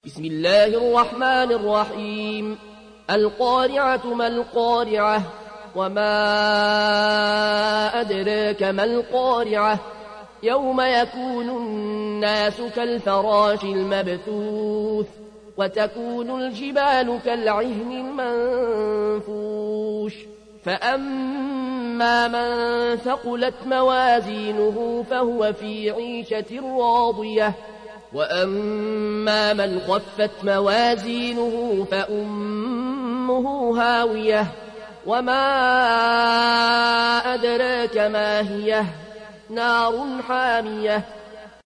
بسم الله الرحمن الرحيم. القارعة ما القارعة وما أدراك ما القارعة يوم يكون الناس كالفراش المبثوث وتكون الجبال كالعهن المنفوش فأما من ثقلت موازينه فهو في عيشة راضية وأما من خفت موازينه فأمه هاوية وما أدراك ما هي نار حامية